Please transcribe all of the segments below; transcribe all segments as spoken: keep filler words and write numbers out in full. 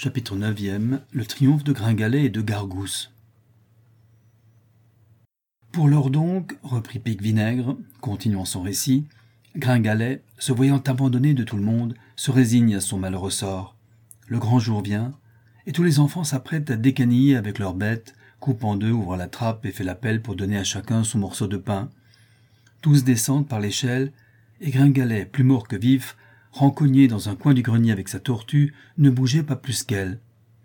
Chapitre neuvième. Le triomphe de Gringalet et de Gargousse. Pour lors donc, reprit Pique-Vinaigre, continuant son récit, Gringalet, se voyant abandonné de tout le monde, se résigne à son malheureux sort. Le grand jour vient, et tous les enfants s'apprêtent à décaniller avec leurs bêtes, coupe en deux, ouvre la trappe et fait l'appel pour donner à chacun son morceau de pain. Tous descendent par l'échelle, et Gringalet, plus mort que vif, rancogné dans un coin du grenier avec sa tortue, ne bougeait pas plus qu'elle.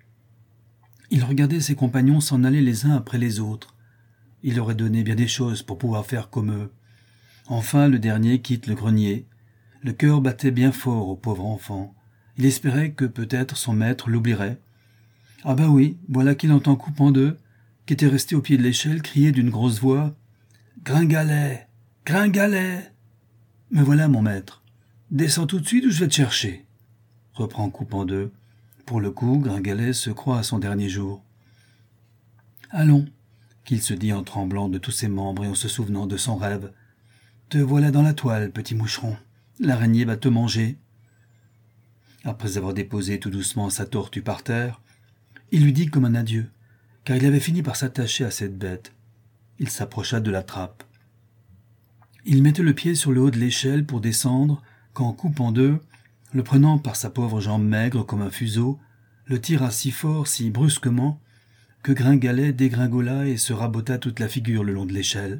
Il regardait ses compagnons s'en aller les uns après les autres. Il aurait donné bien des choses pour pouvoir faire comme eux. Enfin, le dernier quitte le grenier. Le cœur battait bien fort au pauvre enfant. Il espérait que peut-être son maître l'oublierait. Ah ben oui, voilà qu'il entend Coupe en deux, qui était resté au pied de l'échelle, crier d'une grosse voix « Gringalet! Gringalet !»« Me voilà, mon maître. Descends tout de suite ou je vais te chercher. » reprend Coupe en deux. Pour le coup, Gringalet se croit à son dernier jour. « Allons, » qu'il se dit en tremblant de tous ses membres et en se souvenant de son rêve. « Te voilà dans la toile, petit moucheron. L'araignée va te manger. » Après avoir déposé tout doucement sa tortue par terre, il lui dit comme un adieu, car il avait fini par s'attacher à cette bête. Il s'approcha de la trappe. Il mettait le pied sur le haut de l'échelle pour descendre, quand Coupe en deux, le prenant par sa pauvre jambe maigre comme un fuseau, le tira si fort, si brusquement, que Gringalet dégringola et se rabota toute la figure le long de l'échelle.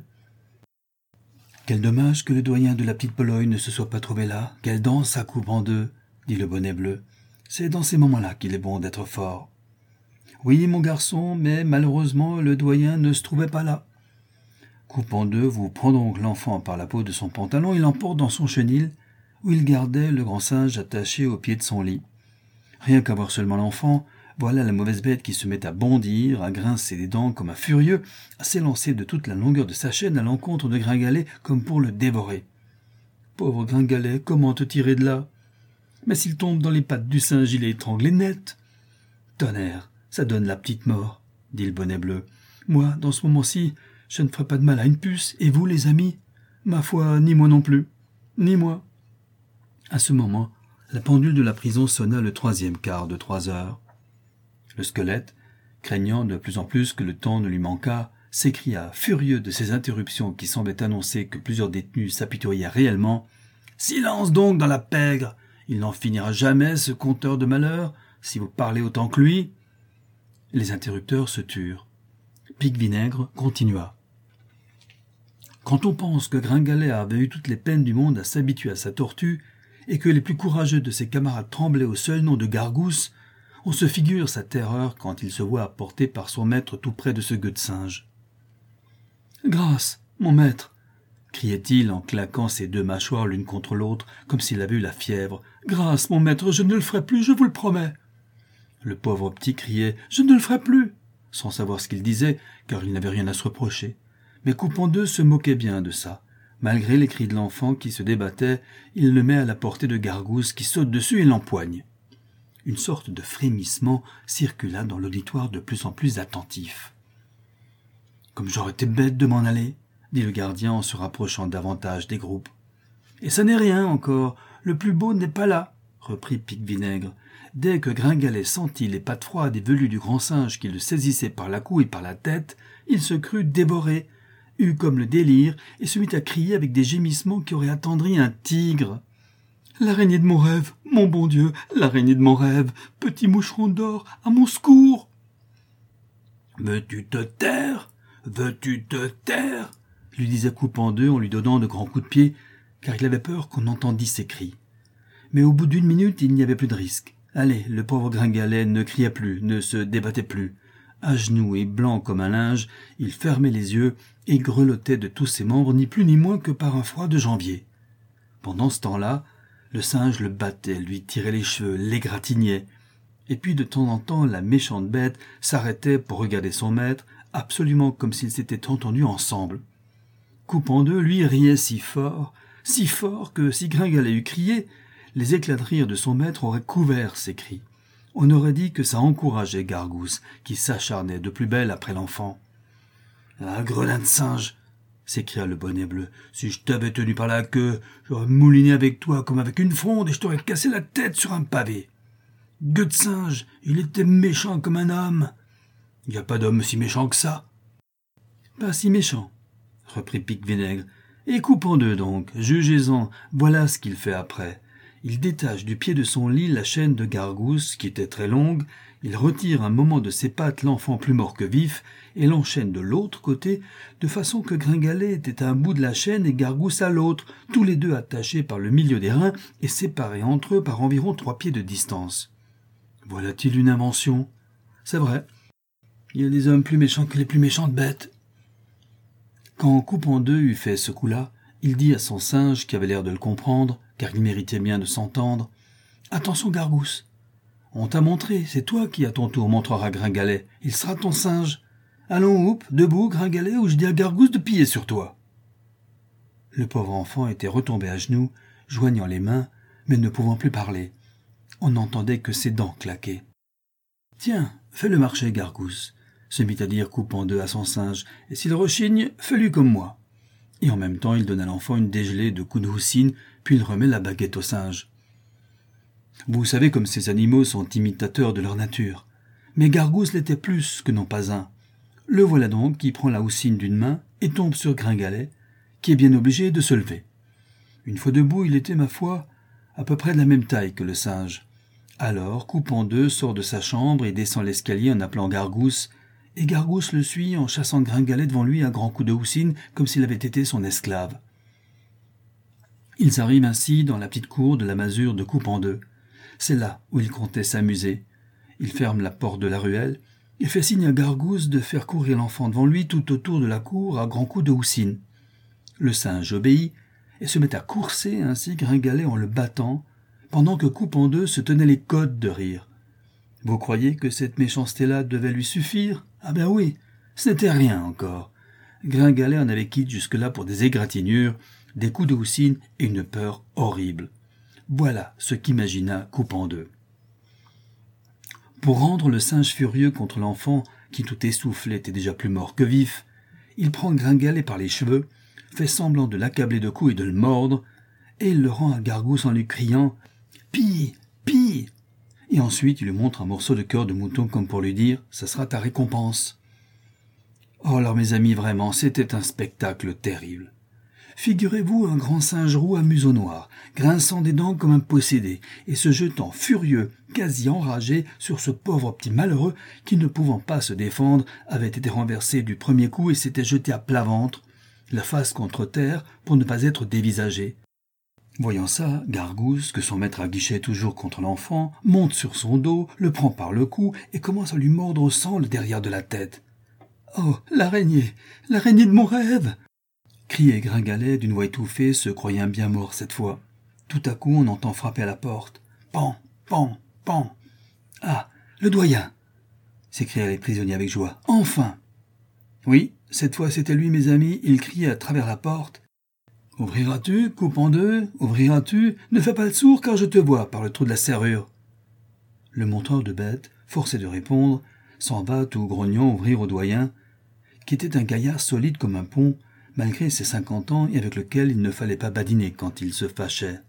Quel dommage que le doyen de la petite Pologne ne se soit pas trouvé là, qu'elle danse à Coupe en deux, dit le bonnet bleu. C'est dans ces moments-là qu'il est bon d'être fort. Oui, mon garçon, mais malheureusement le doyen ne se trouvait pas là. Coupe en deux vous prend donc l'enfant par la peau de son pantalon et l'emporte dans son chenil, où il gardait le grand singe attaché au pied de son lit. Rien qu'à voir seulement l'enfant, voilà la mauvaise bête qui se met à bondir, à grincer des dents comme un furieux, à s'élancer de toute la longueur de sa chaîne à l'encontre de Gringalet comme pour le dévorer. Pauvre Gringalet, comment te tirer de là? Mais s'il tombe dans les pattes du singe, il est étranglé net. Tonnerre, ça donne la petite mort, dit le bonnet bleu. Moi, dans ce moment-ci, je ne ferai pas de mal à une puce, et vous, les amis? Ma foi, ni moi non plus, ni moi. À ce moment, la pendule de la prison sonna le troisième quart de trois heures. Le squelette, craignant de plus en plus que le temps ne lui manquât, s'écria, furieux de ces interruptions qui semblaient annoncer que plusieurs détenus s'apitoyaient réellement. « Silence donc dans la pègre! Il n'en finira jamais, ce conteur de malheur, si vous parlez autant que lui. » Les interrupteurs se turent. Pique-Vinaigre continua. « Quand on pense que Gringalet avait eu toutes les peines du monde à s'habituer à sa tortue, et que les plus courageux de ses camarades tremblaient au seul nom de Gargousse, on se figure sa terreur quand il se voit apporté par son maître tout près de ce gueux de singe. « Grâce, mon maître !» criait-il en claquant ses deux mâchoires l'une contre l'autre, comme s'il avait eu la fièvre. « Grâce, mon maître, je ne le ferai plus, je vous le promets !» Le pauvre petit criait « Je ne le ferai plus !» sans savoir ce qu'il disait, car il n'avait rien à se reprocher. Mais Coupe en deux se moquait bien de ça. Malgré les cris de l'enfant qui se débattait, il le met à la portée de Gargousse qui saute dessus et l'empoigne. Une sorte de frémissement circula dans l'auditoire de plus en plus attentif. « Comme j'aurais été bête de m'en aller !» dit le gardien en se rapprochant davantage des groupes. « Et ça n'est rien encore, le plus beau n'est pas là !» reprit Pique-Vinaigre. Dès que Gringalet sentit les pattes froides et velues du grand singe qui le saisissait par la cou et par la tête, il se crut dévoré, eut comme le délire et se mit à crier avec des gémissements qui auraient attendri un tigre. « L'araignée de mon rêve, mon bon Dieu, l'araignée de mon rêve, petit moucheron d'or, à mon secours !»« Veux-tu te taire? Veux-tu te taire ?» lui disait Coupe en deux en lui donnant de grands coups de pied, car il avait peur qu'on entendît ses cris. Mais au bout d'une minute, il n'y avait plus de risque. Allez, le pauvre Gringalet ne criait plus, ne se débattait plus. À genoux et blanc comme un linge, il fermait les yeux et grelottait de tous ses membres, ni plus ni moins que par un froid de janvier. Pendant ce temps-là, le singe le battait, lui tirait les cheveux, l'égratignait. Et puis de temps en temps, la méchante bête s'arrêtait pour regarder son maître, absolument comme s'ils s'étaient entendus ensemble. Coupe en deux, lui, riait si fort, si fort que si Gringalet eût crié, les éclats de rire de son maître auraient couvert ses cris. On aurait dit que ça encourageait Gargousse, qui s'acharnait de plus belle après l'enfant. « Ah, gredin de singe !» s'écria le bonnet bleu. « Si je t'avais tenu par la queue, j'aurais mouliné avec toi comme avec une fronde et je t'aurais cassé la tête sur un pavé. » Gueux de singe, il était méchant comme un homme. Il n'y a pas d'homme si méchant que ça. Pas si méchant, reprit Pique-Vinaigre. Et coupons deux donc, jugez-en, voilà ce qu'il fait après. Il détache du pied de son lit la chaîne de Gargousse, qui était très longue, il retire un moment de ses pattes l'enfant plus mort que vif, et l'enchaîne de l'autre côté, de façon que Gringalet était à un bout de la chaîne et Gargousse à l'autre, tous les deux attachés par le milieu des reins et séparés entre eux par environ trois pieds de distance. Voilà-t-il une invention? C'est vrai. Il y a des hommes plus méchants que les plus méchantes bêtes. Quand Coupant deux eut fait ce coup-là, il dit à son singe, qui avait l'air de le comprendre, car il méritait bien de s'entendre, « Attention, Gargousse, on t'a montré, c'est toi qui à ton tour montreras Gringalet, il sera ton singe. Allons, houp, debout, Gringalet, ou je dis à Gargousse de piller sur toi. » Le pauvre enfant était retombé à genoux, joignant les mains, mais ne pouvant plus parler. On n'entendait que ses dents claquer. « Tiens, fais-le marcher, Gargousse, » se mit à dire Coupant deux à son singe, « et s'il rechigne, fais-lui comme moi. » Et en même temps il donne à l'enfant une dégelée de coups de houssine, puis il remet la baguette au singe. Vous savez comme ces animaux sont imitateurs de leur nature. Mais Gargousse l'était plus que non pas un. Le voilà donc qui prend la houssine d'une main et tombe sur Gringalet, qui est bien obligé de se lever. Une fois debout, il était, ma foi, à peu près de la même taille que le singe. Alors, Coupant deux sort de sa chambre et descend l'escalier en appelant Gargousse, et Gargousse le suit en chassant Gringalet devant lui à grands coups de houssine comme s'il avait été son esclave. Ils arrivent ainsi dans la petite cour de la masure de Coupant deux. C'est là où il comptait s'amuser. Il ferme la porte de la ruelle et fait signe à Gargousse de faire courir l'enfant devant lui tout autour de la cour à grands coups de houssine. Le singe obéit et se met à courser ainsi Gringalet en le battant, pendant que Coupant deux se tenait les côtes de rire. Vous croyez que cette méchanceté-là devait lui suffire? Ah ben oui, ce n'était rien encore. Gringalet en avait quitte jusque-là pour des égratignures, des coups de houssine et une peur horrible. Voilà ce qu'imagina Coupant deux. Pour rendre le singe furieux contre l'enfant, qui tout essoufflé était déjà plus mort que vif, il prend Gringalet par les cheveux, fait semblant de l'accabler de coups et de le mordre, et il le rend à Gargousse en lui criant « Pille, pille !» Et ensuite il lui montre un morceau de cœur de mouton comme pour lui dire « Ça sera ta récompense !» Oh alors mes amis, vraiment, c'était un spectacle terrible. Figurez-vous un grand singe roux à museau noir, grinçant des dents comme un possédé, et se jetant furieux, quasi enragé, sur ce pauvre petit malheureux qui, ne pouvant pas se défendre, avait été renversé du premier coup et s'était jeté à plat ventre, la face contre terre, pour ne pas être dévisagé. Voyant ça, Gargousse, que son maître aguichait toujours contre l'enfant, monte sur son dos, le prend par le cou et commence à lui mordre au sang le derrière de la tête. « Oh, l'araignée, l'araignée de mon rêve !» criait Gringalet d'une voix étouffée, se croyant bien mort cette fois. Tout à coup, on entend frapper à la porte. « Pan, pan, pan !»« Ah, le doyen !» s'écrièrent les prisonniers avec joie. « Enfin !» Oui, cette fois c'était lui, mes amis, il criait à travers la porte. « Ouvriras-tu, Coupant deux, ouvriras-tu? Ne fais pas le sourd, car je te vois par le trou de la serrure. » Le montreur de bêtes, forcé de répondre, s'en va tout grognant ouvrir au doyen, qui était un gaillard solide comme un pont, malgré ses cinquante ans et avec lequel il ne fallait pas badiner quand il se fâchait.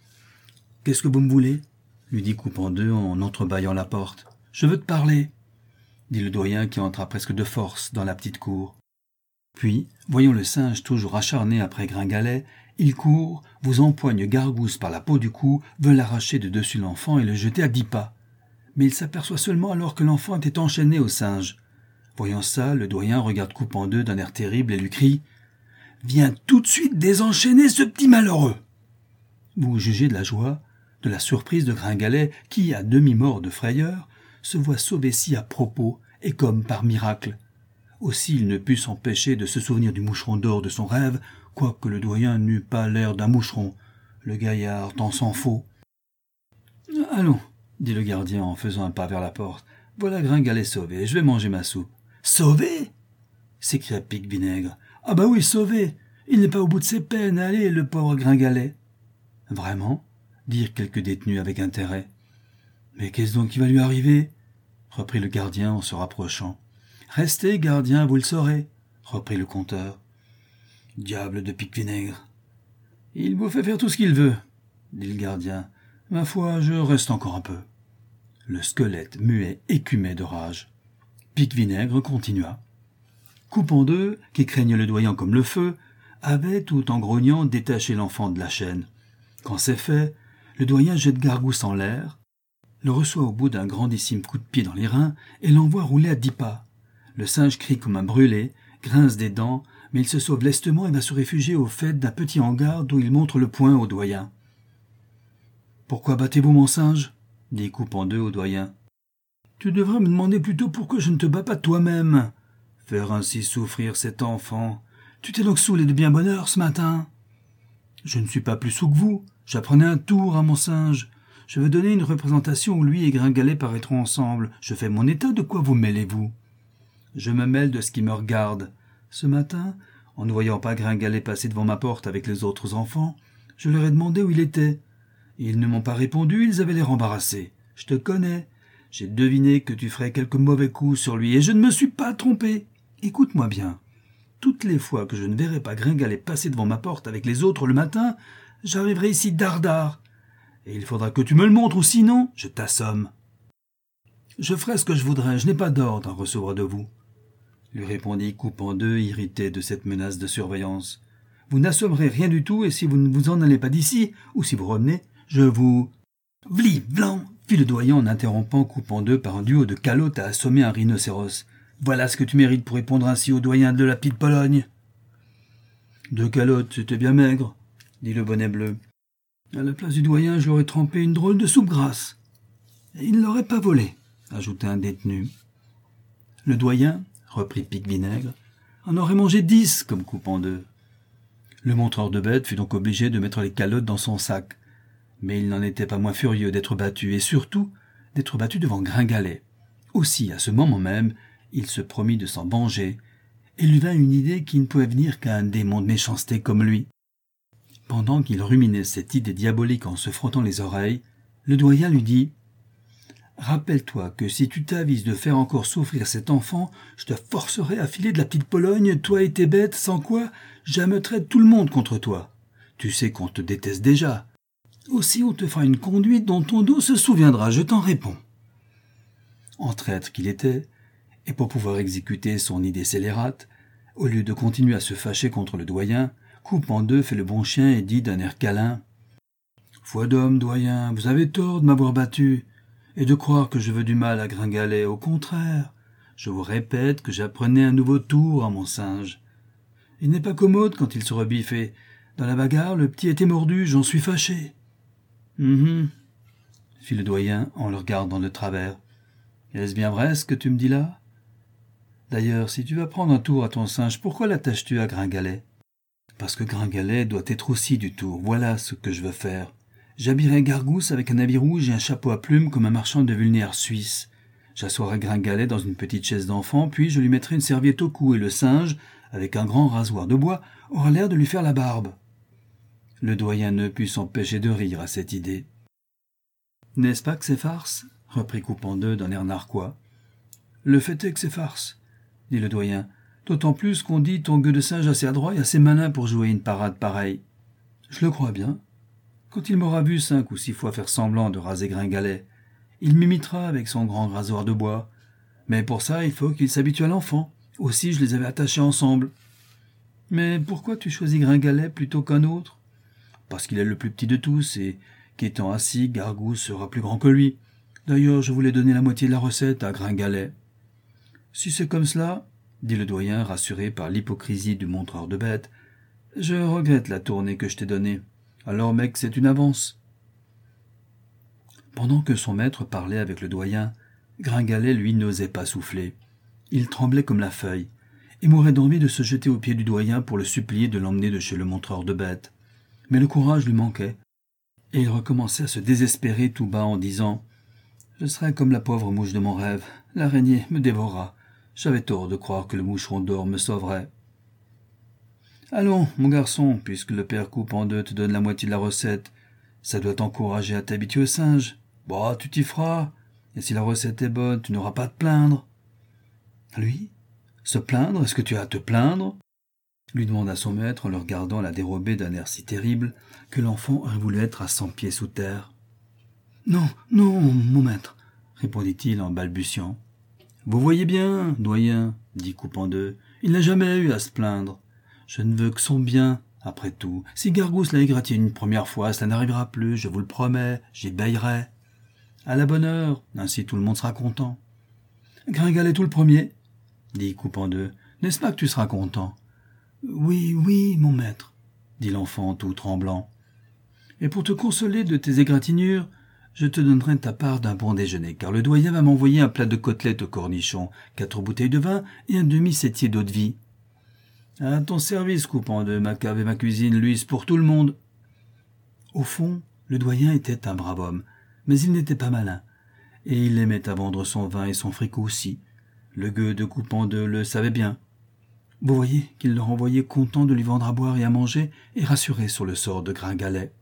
« Qu'est-ce que vous me voulez ?» lui dit Coupant deux en entrebâillant la porte. « Je veux te parler, » dit le doyen qui entra presque de force dans la petite cour. Puis, voyant le singe toujours acharné après Gringalet, il court, vous empoigne Gargousse par la peau du cou, veut l'arracher de dessus l'enfant et le jeter à dix pas. Mais il s'aperçoit seulement alors que l'enfant était enchaîné au singe. Voyant ça, le doyen regarde Coupant deux d'un air terrible et lui crie « Viens tout de suite désenchaîner ce petit malheureux !» Vous jugez de la joie, de la surprise de Gringalet qui, à demi-mort de frayeur, se voit sauvé si à propos et comme par miracle. Aussi il ne put s'empêcher de se souvenir du moucheron d'or de son rêve, quoique le doyen n'eût pas l'air d'un moucheron, le gaillard tant s'en faut. « Allons, » dit le gardien en faisant un pas vers la porte, « voilà Gringalet sauvé, je vais manger ma soupe. »« Sauvé ?» s'écria Pique-Vinaigre. « Ah bah oui, sauvé. Il n'est pas au bout de ses peines, allez, le pauvre Gringalet. »« Vraiment ?» dirent quelques détenus avec intérêt. « Mais qu'est-ce donc qui va lui arriver ?» reprit le gardien en se rapprochant. « Restez, gardien, vous le saurez, » reprit le conteur. « Diable de Pique-Vinaigre !»« Il vous fait faire tout ce qu'il veut, » dit le gardien. « Ma foi, je reste encore un peu. » Le squelette muet écumait de rage. Pique-Vinaigre continua. Coupe en deux, qui craignait le doyen comme le feu, avait, tout en grognant, détaché l'enfant de la chaîne. Quand c'est fait, le doyen jette Gargousse en l'air, le reçoit au bout d'un grandissime coup de pied dans les reins et l'envoie rouler à dix pas. Le singe crie comme un brûlé, grince des dents, mais il se sauve lestement et va se réfugier au fait d'un petit hangar d'où il montre le poing au doyen. « Pourquoi battez-vous mon singe ?» dit Coupe en deux au doyen. « Tu devrais me demander plutôt pourquoi je ne te bats pas toi-même. Faire ainsi souffrir cet enfant. Tu t'es donc saoulé de bien bonne heure ce matin. »« Je ne suis pas plus saoul que vous. J'apprenais un tour à mon singe. Je veux donner une représentation où lui et Gringalet paraîtront ensemble. Je fais mon état, de quoi vous mêlez-vous ? Je me mêle de ce qui me regarde. Ce matin, en ne voyant pas Gringalet passer devant ma porte avec les autres enfants, je leur ai demandé où il était. Ils ne m'ont pas répondu, ils avaient l'air embarrassés. Je te connais. J'ai deviné que tu ferais quelques mauvais coups sur lui, et je ne me suis pas trompé. Écoute-moi bien. Toutes les fois que je ne verrai pas Gringalet passer devant ma porte avec les autres le matin, j'arriverai ici dardard. Et il faudra que tu me le montres, ou sinon, je t'assomme. Je ferai ce que je voudrais, je n'ai pas d'ordre à recevoir de vous, lui répondit Coupe en deux, irrité de cette menace de surveillance. Vous n'assommerez rien du tout, et si vous ne vous en allez pas d'ici, ou si vous revenez, je vous... Vli, blanc, fit le doyen en interrompant Coupe en deux par un duo de calottes à assommer un rhinocéros. Voilà ce que tu mérites pour répondre ainsi au doyen de la petite Pologne. Deux calottes, c'était bien maigre, dit le bonnet bleu. À la place du doyen, je l'aurais trempé une drôle de soupe grasse. Et il ne l'aurait pas volé, ajouta un détenu. Le doyen, reprit Pique-Vinaigre, en aurait mangé dix comme Coupe en deux. Le montreur de bêtes fut donc obligé de mettre les calottes dans son sac, mais il n'en était pas moins furieux d'être battu, et surtout d'être battu devant Gringalet. Aussi, à ce moment même, il se promit de s'en venger, et lui vint une idée qui ne pouvait venir qu'à un démon de méchanceté comme lui. Pendant qu'il ruminait cette idée diabolique en se frottant les oreilles, le doyen lui dit « Rappelle-toi que si tu t'avises de faire encore souffrir cet enfant, je te forcerai à filer de la petite Pologne, toi et tes bêtes, sans quoi j'ameuterai tout le monde contre toi. Tu sais qu'on te déteste déjà. Aussi on te fera une conduite dont ton dos se souviendra, je t'en réponds. » En traître qu'il était, et pour pouvoir exécuter son idée scélérate, au lieu de continuer à se fâcher contre le doyen, Coupe en deux fait le bon chien et dit d'un air câlin « Foi d'homme, doyen, vous avez tort de m'avoir battu, et de croire que je veux du mal à Gringalet. Au contraire, je vous répète que j'apprenais un nouveau tour à mon singe. Il n'est pas commode quand il se rebiffe, et dans la bagarre, le petit était mordu, j'en suis fâché. Hum, fit le doyen en le regardant de travers. Est-ce bien vrai ce que tu me dis là? D'ailleurs, si tu vas prendre un tour à ton singe, pourquoi l'attaches-tu à Gringalet? Parce que Gringalet doit être aussi du tour, voilà ce que je veux faire. J'habillerai Gargousse avec un habit rouge et un chapeau à plumes comme un marchand de vulnéaire suisse. J'assoirai Gringalet dans une petite chaise d'enfant, puis je lui mettrai une serviette au cou, et le singe, avec un grand rasoir de bois, aura l'air de lui faire la barbe. Le doyen ne put s'empêcher de rire à cette idée. « N'est-ce pas que c'est farce ?» reprit Coupe en deux d'un air narquois. « Le fait est que c'est farce, » dit le doyen, « d'autant plus qu'on dit ton gueux de singe assez adroit et assez malin pour jouer une parade pareille. Je le crois bien. Quand il m'aura vu cinq ou six fois faire semblant de raser Gringalet, il m'imitera avec son grand rasoir de bois. Mais pour ça, il faut qu'il s'habitue à l'enfant. Aussi, je les avais attachés ensemble. Mais pourquoi tu choisis Gringalet plutôt qu'un autre? Parce qu'il est le plus petit de tous et qu'étant assis, Gargousse sera plus grand que lui. D'ailleurs, je voulais donner la moitié de la recette à Gringalet. Si c'est comme cela, dit le doyen, rassuré par l'hypocrisie du montreur de bêtes, je regrette la tournée que je t'ai donnée. Alors, mec, c'est une avance. Pendant que son maître parlait avec le doyen, Gringalet, lui, n'osait pas souffler. Il tremblait comme la feuille, et mourait d'envie de se jeter aux pieds du doyen pour le supplier de l'emmener de chez le montreur de bêtes. Mais le courage lui manquait, et il recommençait à se désespérer tout bas en disant « Je serai comme la pauvre mouche de mon rêve. L'araignée me dévorera. J'avais tort de croire que le moucheron d'or me sauverait. » Allons, mon garçon, puisque le père Coupe en deux te donne la moitié de la recette, ça doit t'encourager à t'habituer au singe. Bah, tu t'y feras, et si la recette est bonne, tu n'auras pas à te plaindre. Lui? Se plaindre? Est-ce que tu as à te plaindre? Lui demanda son maître en le regardant la dérober d'un air si terrible que l'enfant aurait voulu être à cent pieds sous terre. Non, non, mon maître, répondit-il en balbutiant. Vous voyez bien, doyen, dit Coupendeux, il n'a jamais eu à se plaindre. Je ne veux que son bien, après tout. Si Gargousse l'a égratigné une première fois, ça n'arrivera plus, je vous le promets, j'y veillerai. À la bonne heure, ainsi tout le monde sera content. Gringalet tout le premier, dit Coupendeux, n'est-ce pas que tu seras content? Oui, oui, mon maître, dit l'enfant tout tremblant. Et pour te consoler de tes égratignures, je te donnerai ta part d'un bon déjeuner, car le doyen va m'envoyer un plat de côtelettes au cornichon, quatre bouteilles de vin et un demi-septier d'eau-de-vie. À ton service, Coupendeux, ma cave et ma cuisine luisent pour tout le monde. Au fond, le doyen était un brave homme, mais il n'était pas malin, et il aimait à vendre son vin et son fricot aussi. Le gueux de Coupendeux le savait bien. Vous voyez qu'il le renvoyait content de lui vendre à boire et à manger, et rassuré sur le sort de Gringalet.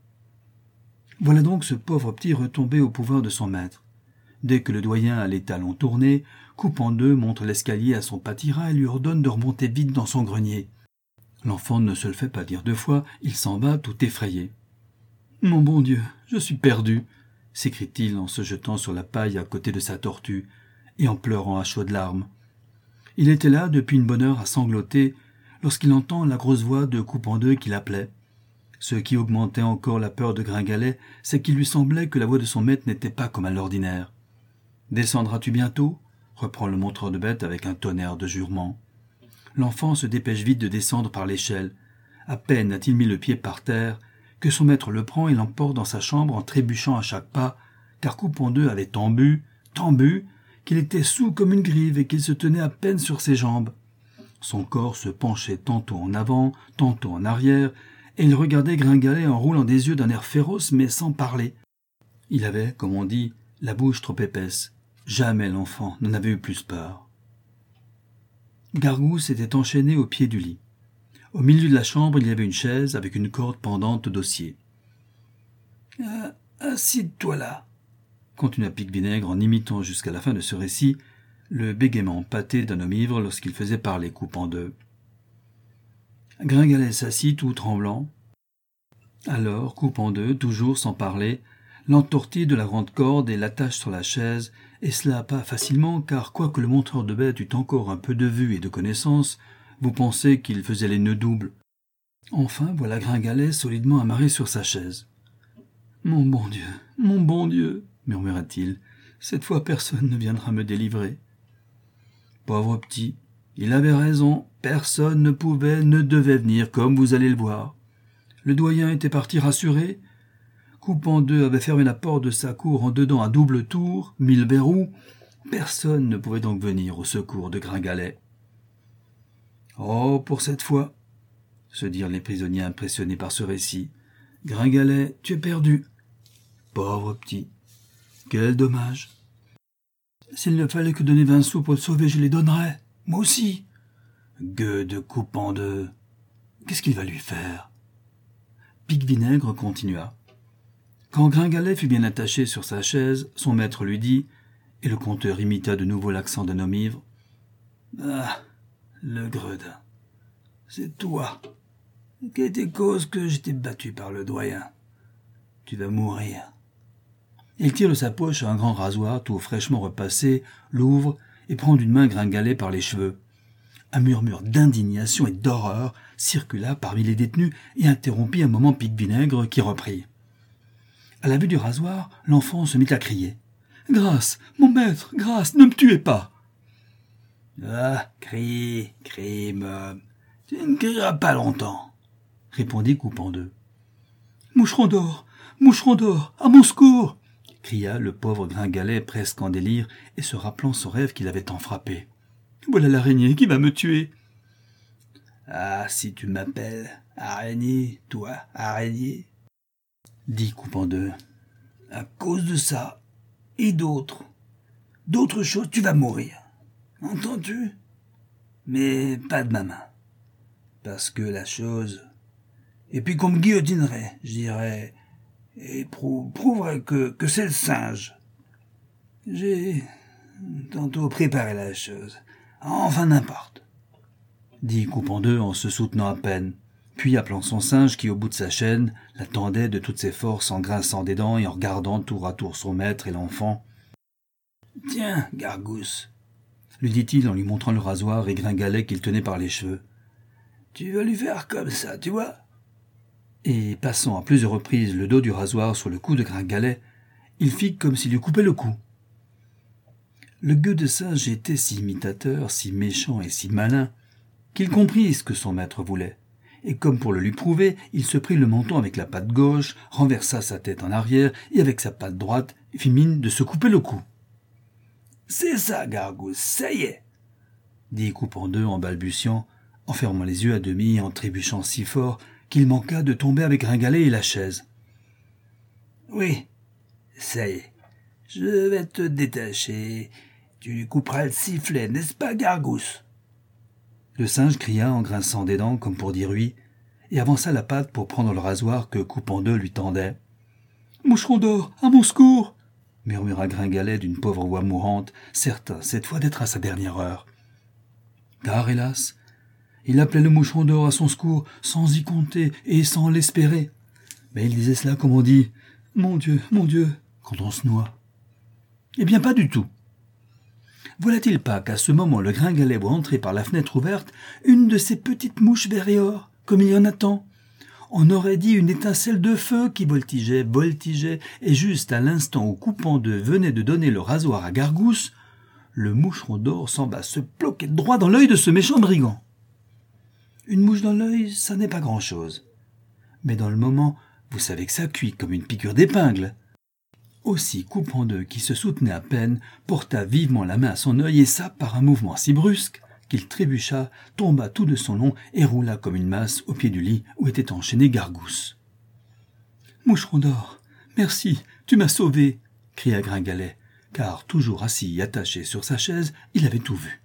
Voilà donc ce pauvre petit retombé au pouvoir de son maître. Dès que le doyen a les talons tournés, Coupendeux montre l'escalier à son pâtiras et lui ordonne de remonter vite dans son grenier. L'enfant ne se le fait pas dire deux fois, il s'en va tout effrayé. « Mon bon Dieu, je suis perdu !» s'écrie-t-il en se jetant sur la paille à côté de sa tortue et en pleurant à chaudes larmes. Il était là depuis une bonne heure à sangloter lorsqu'il entend la grosse voix de Coupendeux qui l'appelait. Ce qui augmentait encore la peur de Gringalet, c'est qu'il lui semblait que la voix de son maître n'était pas comme à l'ordinaire. « Descendras-tu bientôt ?» reprend le montreur de bêtes avec un tonnerre de jurements. L'enfant se dépêche vite de descendre par l'échelle. À peine a-t-il mis le pied par terre que son maître le prend et l'emporte dans sa chambre en trébuchant à chaque pas, car Coupendeux avait tant bu, tant bu, qu'il était saoul comme une grive et qu'il se tenait à peine sur ses jambes. Son corps se penchait tantôt en avant, tantôt en arrière, et il regardait Gringalet en roulant des yeux d'un air féroce mais sans parler. Il avait, comme on dit, la bouche trop épaisse. Jamais l'enfant n'en avait eu plus peur. Gargousse était enchaîné au pied du lit. Au milieu de la chambre, il y avait une chaise avec une corde pendante au dossier. Euh, « Assieds-toi là !» continua Pique-Vinaigre en imitant jusqu'à la fin de ce récit le bégaiement pâté d'un homme ivre lorsqu'il faisait parler Coupendeux. Gringalet s'assit tout tremblant. Alors Coupendeux, toujours sans parler, l'entortille de la grande corde et l'attache sur la chaise, et cela pas facilement, car quoique le montreur de bêtes eût encore un peu de vue et de connaissance, vous pensez qu'il faisait les nœuds doubles. Enfin, voilà Gringalet solidement amarré sur sa chaise. « Mon bon Dieu, mon bon Dieu !» murmura-t-il, « cette fois personne ne viendra me délivrer. » Pauvre petit, il avait raison, personne ne pouvait, ne devait venir, comme vous allez le voir. Le doyen était parti rassuré. Coupendeux avait fermé la porte de sa cour en dedans à double tour, mis le verrou. Personne ne pouvait donc venir au secours de Gringalet. « Oh, pour cette fois !» se dirent les prisonniers impressionnés par ce récit. « Gringalet, tu es perdu. » Pauvre petit, quel dommage. S'il ne fallait que donner vingt sous pour le sauver, je les donnerais. Moi aussi. Gueux de Coupendeux. Qu'est-ce qu'il va lui faire? Pique-Vinaigre continua. Quand Gringalet fut bien attaché sur sa chaise, son maître lui dit, et le conteur imita de nouveau l'accent d'un homme ivre. Ah, le gredin, c'est toi. Quelle était cause que j'étais battu par le doyen? Tu vas mourir. Il tire de sa poche un grand rasoir tout fraîchement repassé, l'ouvre et prend d'une main Gringalet par les cheveux. Un murmure d'indignation et d'horreur circula parmi les détenus et interrompit un moment Pique-Vinaigre qui reprit. À la vue du rasoir, l'enfant se mit à crier. « Grâce, mon maître, grâce, ne me tuez pas !»« Ah, crie, crie, môme, tu ne crieras pas longtemps, » répondit Coupendeux. « Moucheron d'or, moucheron d'or, à mon secours !» cria le pauvre Gringalet presque en délire et se rappelant son rêve qu'il avait tant frappé. « Voilà l'araignée qui va me tuer !»« Ah, si tu m'appelles araignée, toi, araignée !» dit Coupendeux. « À cause de ça, et d'autres, d'autres choses, tu vas mourir. Entends-tu? Mais pas de ma main. Parce que la chose... Et puis qu'on me guillotinerait, je dirais, et prou- prouverait que, que c'est le singe. J'ai tantôt préparé la chose. Enfin, n'importe. » dit Coupendeux en se soutenant à peine, puis appelant son singe qui, au bout de sa chaîne, l'attendait de toutes ses forces en grinçant des dents et en regardant tour à tour son maître et l'enfant. « Tiens, Gargousse, lui dit-il en lui montrant le rasoir et Gringalet qu'il tenait par les cheveux. « Tu vas lui faire comme ça, tu vois ?» Et passant à plusieurs reprises le dos du rasoir sur le cou de Gringalet, il fit comme s'il lui coupait le cou. Le gueux de singe était si imitateur, si méchant et si malin, qu'il comprit ce que son maître voulait. Et comme pour le lui prouver, il se prit le menton avec la patte gauche, renversa sa tête en arrière et avec sa patte droite fit mine de se couper le cou. « C'est ça, Gargousse, ça y est !» dit Coupendeux en balbutiant, en fermant les yeux à demi et en trébuchant si fort qu'il manqua de tomber avec Gringalet et la chaise. « Oui, ça y est, je vais te détacher. Tu lui couperas le sifflet, n'est-ce pas, Gargousse ?» Le singe cria en grinçant des dents comme pour dire oui, et avança la patte pour prendre le rasoir que Coupendeux lui tendait. « Moucheron d'or, à mon secours !» murmura Gringalet d'une pauvre voix mourante, certain cette fois d'être à sa dernière heure. Car, hélas, il appelait le moucheron d'or à son secours sans y compter et sans l'espérer. Mais il disait cela comme on dit « Mon Dieu, mon Dieu !» quand on se noie. Eh bien, pas du tout. Voilà-t-il pas qu'à ce moment le Gringalet voit entrer par la fenêtre ouverte une de ces petites mouches vert et or, comme il y en a tant. On aurait dit une étincelle de feu qui voltigeait, voltigeait, et juste à l'instant où Coupendeux venait de donner le rasoir à Gargousse, le moucheron d'or s'en va se ploquer droit dans l'œil de ce méchant brigand. Une mouche dans l'œil, ça n'est pas grand-chose. Mais dans le moment, vous savez que ça cuit comme une piqûre d'épingle. Aussi Coupendeux, qui se soutenait à peine, porta vivement la main à son œil et ça, par un mouvement si brusque, qu'il trébucha, tomba tout de son long et roula comme une masse au pied du lit où était enchaîné Gargousse. « Moucheron d'or, merci, tu m'as sauvé !» cria Gringalet, car toujours assis et attaché sur sa chaise, il avait tout vu.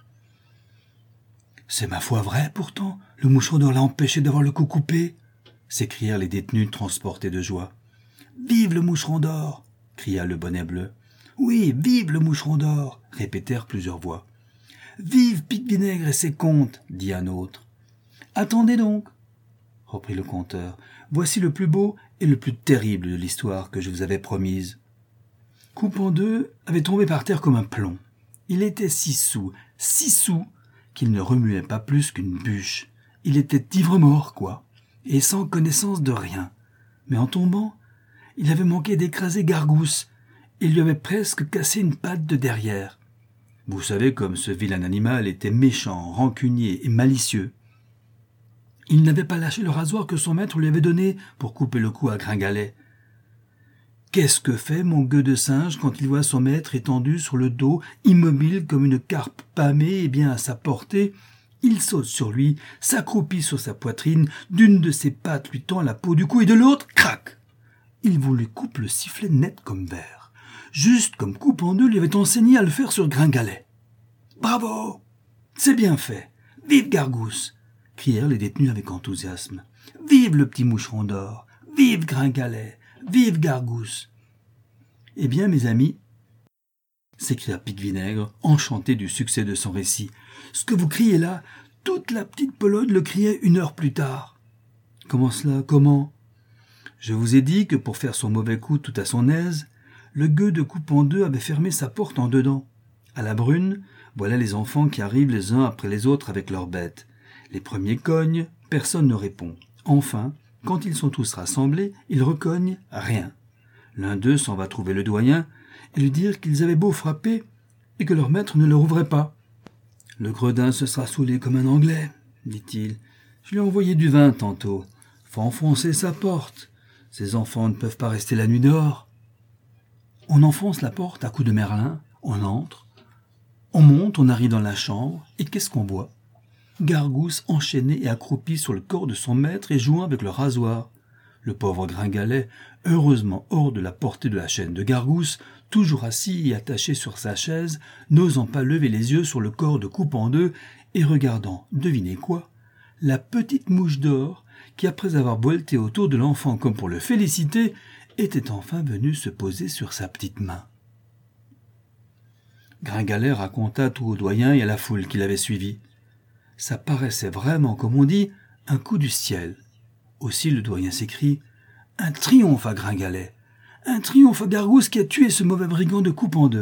« C'est ma foi vrai, pourtant, le moucheron d'or l'a empêché d'avoir le cou coupé !» s'écrièrent les détenus transportés de joie. « Vive le moucheron d'or !» cria le bonnet bleu. « Oui, vive le moucheron d'or !» répétèrent plusieurs voix. « Vive Pique-Vinaigre et ses contes !» dit un autre. « Attendez donc !» reprit le conteur. « Voici le plus beau et le plus terrible de l'histoire que je vous avais promise. » Coupendeux avait tombé par terre comme un plomb. Il était si soûl, si soûl, qu'il ne remuait pas plus qu'une bûche. Il était ivre-mort, quoi, et sans connaissance de rien. Mais en tombant, il avait manqué d'écraser Gargousse, et lui avait presque cassé une patte de derrière. Vous savez comme ce vilain animal était méchant, rancunier et malicieux. Il n'avait pas lâché le rasoir que son maître lui avait donné pour couper le cou à Gringalet. Qu'est-ce que fait mon gueux de singe quand il voit son maître étendu sur le dos, immobile comme une carpe pâmée et bien à sa portée? Il saute sur lui, s'accroupit sur sa poitrine, d'une de ses pattes lui tend la peau du cou et de l'autre, crac! Il vous lui coupe le sifflet net comme verre, juste comme Coupendeux lui avait enseigné à le faire sur Gringalet. « Bravo! C'est bien fait! Vive Gargousse !» crièrent les détenus avec enthousiasme. « Vive le petit moucheron d'or! Vive Gringalet! Vive Gargousse !» « Eh bien, mes amis, » s'écria Pique-Vinaigre, enchanté du succès de son récit, « ce que vous criez là, toute la petite Pologne le criait une heure plus tard. »« Comment cela? Comment ?» Je vous ai dit que pour faire son mauvais coup tout à son aise, le gueux de Coupendeux avait fermé sa porte en dedans. À la brune, voilà les enfants qui arrivent les uns après les autres avec leurs bêtes. Les premiers cognent, personne ne répond. Enfin, quand ils sont tous rassemblés, ils recognent rien. L'un d'eux s'en va trouver le doyen et lui dire qu'ils avaient beau frapper et que leur maître ne leur ouvrait pas. « Le gredin se sera saoulé comme un Anglais, dit-il. Je lui ai envoyé du vin tantôt. Faut enfoncer sa porte. Ces enfants ne peuvent pas rester la nuit dehors. » On enfonce la porte à coups de merlin, on entre, on monte, on arrive dans la chambre, et qu'est-ce qu'on voit? Gargousse enchaîné et accroupi sur le corps de son maître et jouant avec le rasoir. Le pauvre Gringalet, heureusement hors de la portée de la chaîne de Gargousse, toujours assis et attaché sur sa chaise, n'osant pas lever les yeux sur le corps de Coupendeux et regardant, devinez quoi, la petite mouche d'or qui, après avoir volté autour de l'enfant comme pour le féliciter, était enfin venue se poser sur sa petite main. Gringalet raconta tout au doyen et à la foule qui l'avait suivi. Ça paraissait vraiment, comme on dit, un coup du ciel. Aussi le doyen s'écrie « Un triomphe à Gringalet, un triomphe à Gargousse qui a tué ce mauvais brigand de Coupendeux.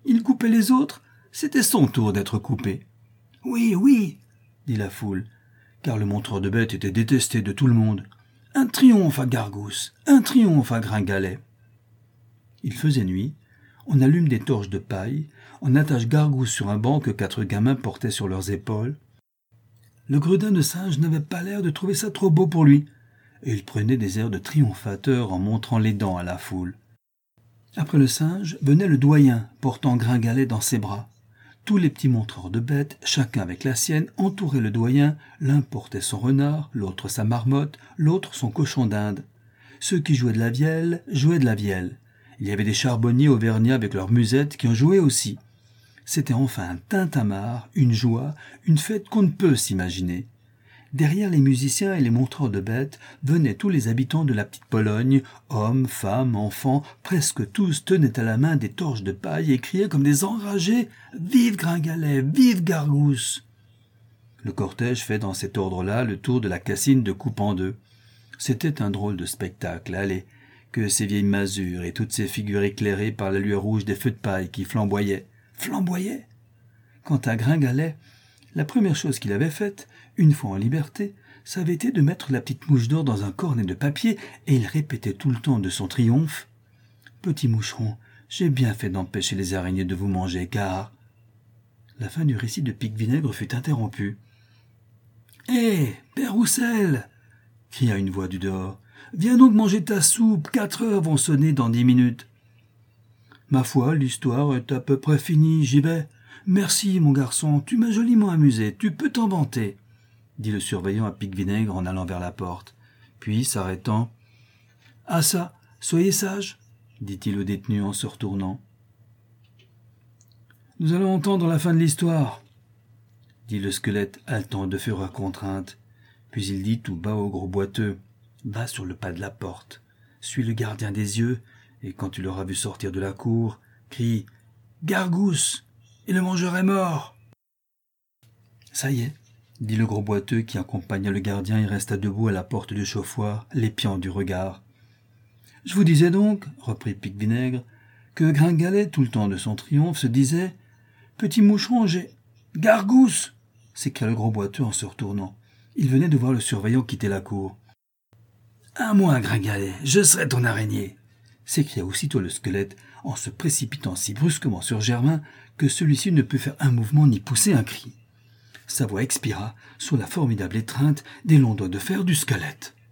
Il coupait les autres, c'était son tour d'être coupé. « Oui, oui, dit la foule, car le montreur de bêtes était détesté de tout le monde. Un triomphe à Gargousse, un triomphe à Gringalet. » Il faisait nuit, on allume des torches de paille, on attache Gargousse sur un banc que quatre gamins portaient sur leurs épaules. Le gredin de singe n'avait pas l'air de trouver ça trop beau pour lui, et il prenait des airs de triomphateur en montrant les dents à la foule. Après le singe venait le doyen, portant Gringalet dans ses bras. Tous les petits montreurs de bêtes, chacun avec la sienne, entouraient le doyen, l'un portait son renard, l'autre sa marmotte, l'autre son cochon d'Inde. Ceux qui jouaient de la vielle, jouaient de la vielle. Il y avait des charbonniers auvergnats avec leurs musettes qui en jouaient aussi. C'était enfin un tintamarre, une joie, une fête qu'on ne peut s'imaginer. Derrière les musiciens et les montreurs de bêtes venaient tous les habitants de la petite Pologne, hommes, femmes, enfants, presque tous tenaient à la main des torches de paille et criaient comme des enragés « Vive Gringalet, vive Gargousse !» Le cortège fait dans cet ordre-là le tour de la Cassine de coupe en deux. C'était un drôle de spectacle, allez, que ces vieilles masures et toutes ces figures éclairées par la lueur rouge des feux de paille qui flamboyaient. Flamboyaient ! Quant à Gringalet, la première chose qu'il avait faite, une fois en liberté, ça avait été de mettre la petite mouche d'or dans un cornet de papier, et il répétait tout le temps de son triomphe « Petit moucheron, j'ai bien fait d'empêcher les araignées de vous manger, car… » La fin du récit de Pique-Vinaigre fut interrompue. « Hé, Père Roussel !» cria une voix du dehors. « Viens donc manger ta soupe, quatre heures vont sonner dans dix minutes. »« Ma foi, l'histoire est à peu près finie, j'y vais. Merci, mon garçon, tu m'as joliment amusé, tu peux t'en vanter. » dit le surveillant à Pique-Vinaigre en allant vers la porte. Puis, s'arrêtant, « Ah ça, soyez sage, » dit-il au détenu en se retournant. « Nous allons entendre la fin de l'histoire, » dit le squelette, haletant de fureur contrainte. Puis il dit tout bas au gros boiteux, « Va sur le pas de la porte, suis le gardien des yeux, et quand tu l'auras vu sortir de la cour, crie « Gargousse !» et le mangeur est mort. » Ça y est, dit le gros boiteux qui accompagna le gardien et resta debout à la porte du chauffoir, l'épiant du regard. « Je vous disais donc, reprit Pique-Vinaigre, que Gringalet, tout le temps de son triomphe, se disait « Petit moucheron, j'ai… Gargousse !» s'écria le gros boiteux en se retournant. Il venait de voir le surveillant quitter la cour. « À moi, Gringalet, je serai ton araignée !» s'écria aussitôt le squelette en se précipitant si brusquement sur Germain que celui-ci ne put faire un mouvement ni pousser un cri. Sa voix expira sous la formidable étreinte des longs doigts de fer du squelette.